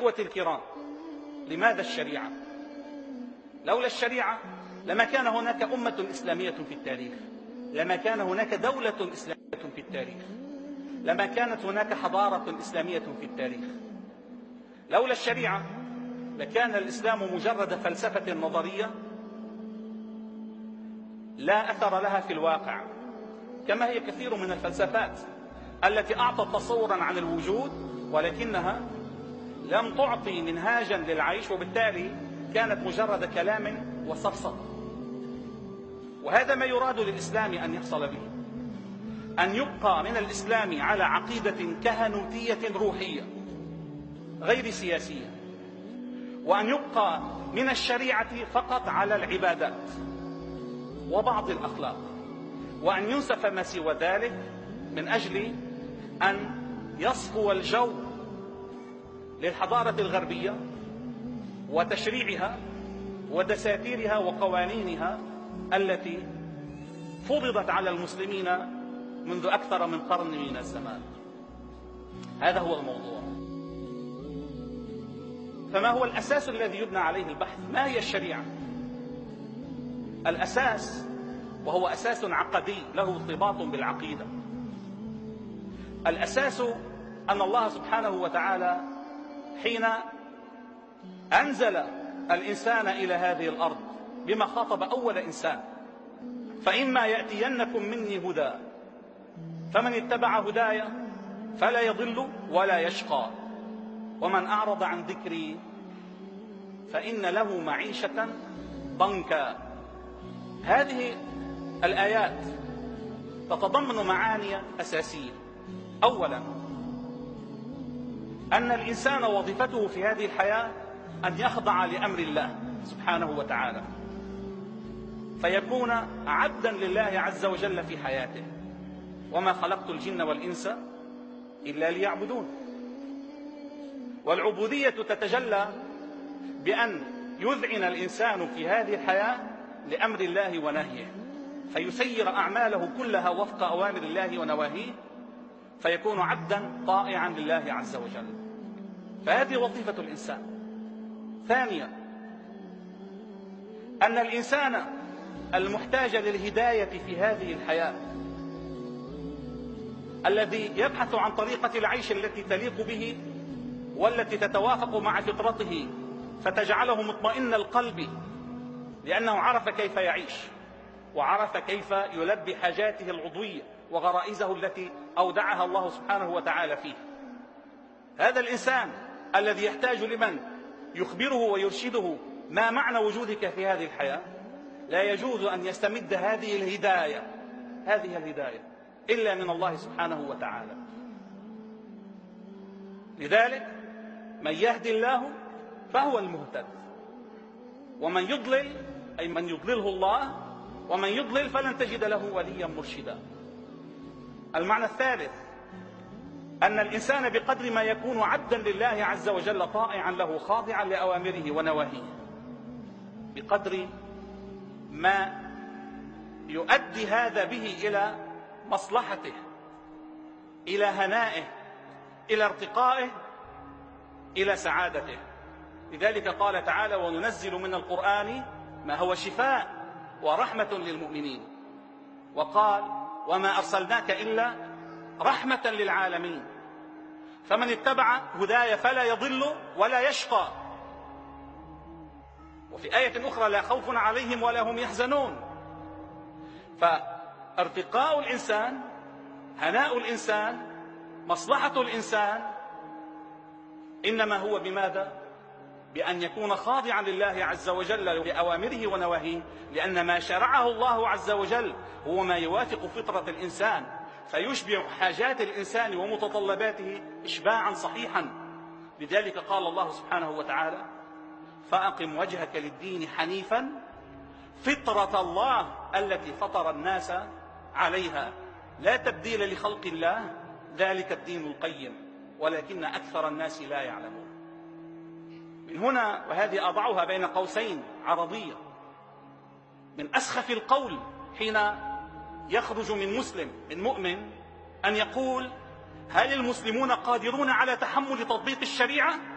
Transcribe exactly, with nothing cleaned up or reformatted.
إخوتي الكرام، لماذا الشريعة؟ لولا الشريعة لما كان هناك أمة إسلامية في التاريخ، لما كان هناك دولة إسلامية في التاريخ، لما كانت هناك حضارة إسلامية في التاريخ. لولا الشريعة لكان الإسلام مجرد فلسفة نظرية لا أثر لها في الواقع، كما هي كثير من الفلسفات التي أعطت تصورا عن الوجود ولكنها لم تعطي منهاجا للعيش، وبالتالي كانت مجرد كلام وسفسطة. وهذا ما يراد للإسلام أن يحصل به، أن يبقى من الإسلام على عقيدة كهنوتية روحية غير سياسية، وأن يبقى من الشريعة فقط على العبادات وبعض الأخلاق، وأن ينسف ما سوى ذلك من أجل أن يصفو الجو للحضارة الغربية وتشريعها ودساتيرها وقوانينها التي فرضت على المسلمين منذ أكثر من قرن من الزمان. هذا هو الموضوع. فما هو الأساس الذي يبنى عليه البحث؟ ما هي الشريعة؟ الأساس، وهو أساس عقدي له ارتباط بالعقيدة، الأساس أن الله سبحانه وتعالى حين أنزل الإنسان إلى هذه الأرض بما خاطب أول إنسان: فإما يأتينكم مني هدى فمن اتبع هداي فلا يضل ولا يشقى ومن أعرض عن ذكري فإن له معيشة ضنكا. هذه الآيات تتضمن معاني أساسية. أولا، أن الإنسان وظيفته في هذه الحياة أن يخضع لأمر الله سبحانه وتعالى، فيكون عبدا لله عز وجل في حياته. وما خلقت الجن والإنس إلا ليعبدون. والعبودية تتجلى بأن يذعن الإنسان في هذه الحياة لأمر الله ونهيه، فيسير أعماله كلها وفق أوامر الله ونواهيه، فيكون عبدا طائعا لله عز وجل. فهذه وظيفة الإنسان. ثانيا، أن الإنسان المحتاج للهداية في هذه الحياة، الذي يبحث عن طريقة العيش التي تليق به والتي تتوافق مع فطرته فتجعله مطمئن القلب، لأنه عرف كيف يعيش وعرف كيف يلبي حاجاته العضوية وغرائزه التي أودعها الله سبحانه وتعالى فيه. هذا الإنسان الذي يحتاج لمن يخبره ويرشده ما معنى وجودك في هذه الحياة، لا يجوز أن يستمد هذه الهداية هذه الهداية إلا من الله سبحانه وتعالى. لذلك من يهدي الله فهو المهتد، ومن يضلل أي من يضلله الله، ومن يضلل فلن تجد له وليا مرشدا. المعنى الثالث، أن الإنسان بقدر ما يكون عبدا لله عز وجل طائعا له خاضعا لأوامره ونواهيه، بقدر ما يؤدي هذا به إلى مصلحته، إلى هنائه، إلى ارتقائه، إلى سعادته. لذلك قال تعالى: وننزل من القرآن ما هو شفاء ورحمة للمؤمنين. وقال: وما أرسلناك إلا رحمة للعالمين. فمن اتبع هداي فلا يضل ولا يشقى. وفي آية أخرى: لا خوف عليهم ولا هم يحزنون. فارتقاء الإنسان، هناء الإنسان، مصلحة الإنسان إنما هو بماذا؟ بأن يكون خاضعا لله عز وجل لأوامره ونواهيه، لأن ما شرعه الله عز وجل هو ما يوافق فطرة الإنسان، فيشبع حاجات الإنسان ومتطلباته إشباعا صحيحا. لذلك قال الله سبحانه وتعالى: فأقم وجهك للدين حنيفا فطرة الله التي فطر الناس عليها لا تبديل لخلق الله ذلك الدين القيم ولكن أكثر الناس لا يعلمون. من هنا، وهذه أضعها بين قوسين عرضية، من أسخف القول حين يخرج من مسلم من مؤمن أن يقول: هل المسلمون قادرون على تحمل تطبيق الشريعة؟